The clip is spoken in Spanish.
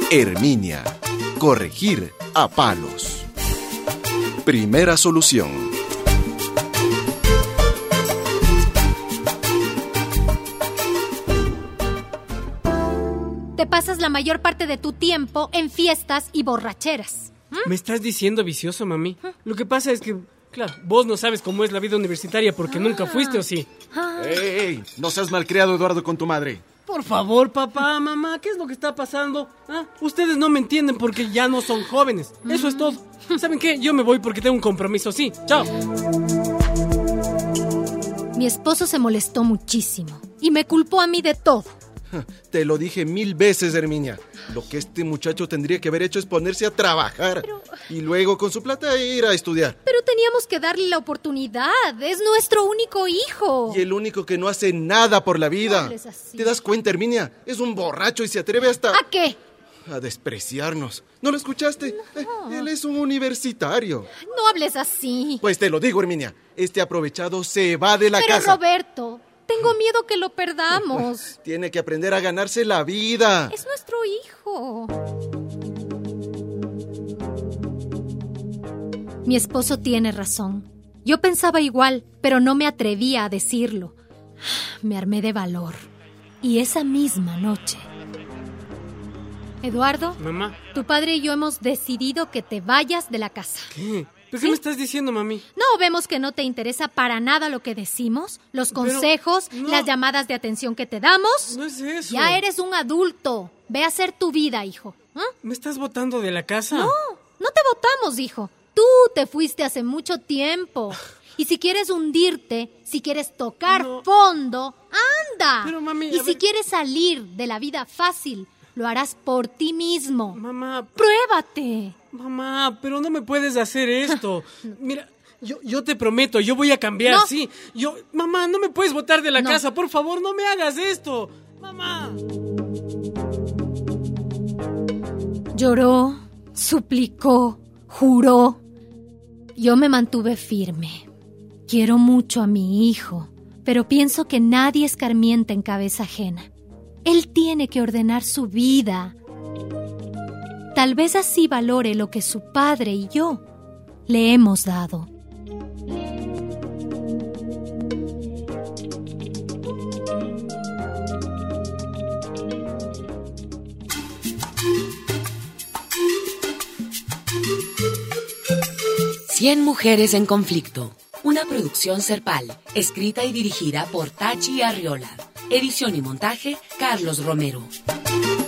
Herminia. Corregir a palos. Primera solución. Te pasas la mayor parte de tu tiempo en fiestas y borracheras. ¿Me estás diciendo vicioso, mami? Lo que pasa es que, claro, vos no sabes cómo es la vida universitaria porque nunca fuiste, ¿o sí? ¡Ey! No seas malcriado, Eduardo, con tu madre. Por favor, papá, mamá, ¿qué es lo que está pasando? Ustedes no me entienden porque ya no son jóvenes. Eso es todo. ¿Saben qué? Yo me voy porque tengo un compromiso, sí. Chao. Mi esposo se molestó muchísimo y me culpó a mí de todo. Te lo dije 1000 veces, Herminia. Lo que este muchacho tendría que haber hecho es ponerse a trabajar y luego con su plata ir a estudiar. Pero teníamos que darle la oportunidad. Es nuestro único hijo. Y el único que no hace nada por la vida. No hables así. ¿Te das cuenta, Herminia? Es un borracho y se atreve hasta... ¿A qué? A despreciarnos. ¿No lo escuchaste? No. Él es un universitario. No hables así. Pues te lo digo, Herminia. Este aprovechado se va de la casa. Pero Roberto, tengo miedo que lo perdamos. Tiene que aprender a ganarse la vida. Es nuestro hijo. Mi esposo tiene razón. Yo pensaba igual, pero no me atrevía a decirlo. Me armé de valor. Y esa misma noche... Eduardo, Mamá. tu padre y yo hemos decidido que te vayas de la casa. ¿Qué? ¿Pero qué me estás diciendo, mami? ¿No vemos que no te interesa para nada lo que decimos? ¿Los consejos, no. las llamadas de atención que te damos? No es eso. Ya eres un adulto. Ve a hacer tu vida, hijo. ¿Me estás botando de la casa? No te votamos, hijo. Tú te fuiste hace mucho tiempo. Y si quieres hundirte, si quieres tocar fondo, anda. Pero, mami, y si quieres salir de la vida fácil, lo harás por ti mismo. Mamá. Pruébate. Mamá, pero no me puedes hacer esto. Mira, yo te prometo, yo voy a cambiar, No. sí. Mamá, no me puedes botar de la casa, por favor, no me hagas esto. Mamá. Lloró, suplicó, juró. Yo me mantuve firme. Quiero mucho a mi hijo, pero pienso que nadie escarmienta en cabeza ajena. Él tiene que ordenar su vida. Tal vez así valore lo que su padre y yo le hemos dado. Cien mujeres en conflicto. Una producción Serpal, escrita y dirigida por Tachi Arriola. Edición y montaje, Carlos Romero.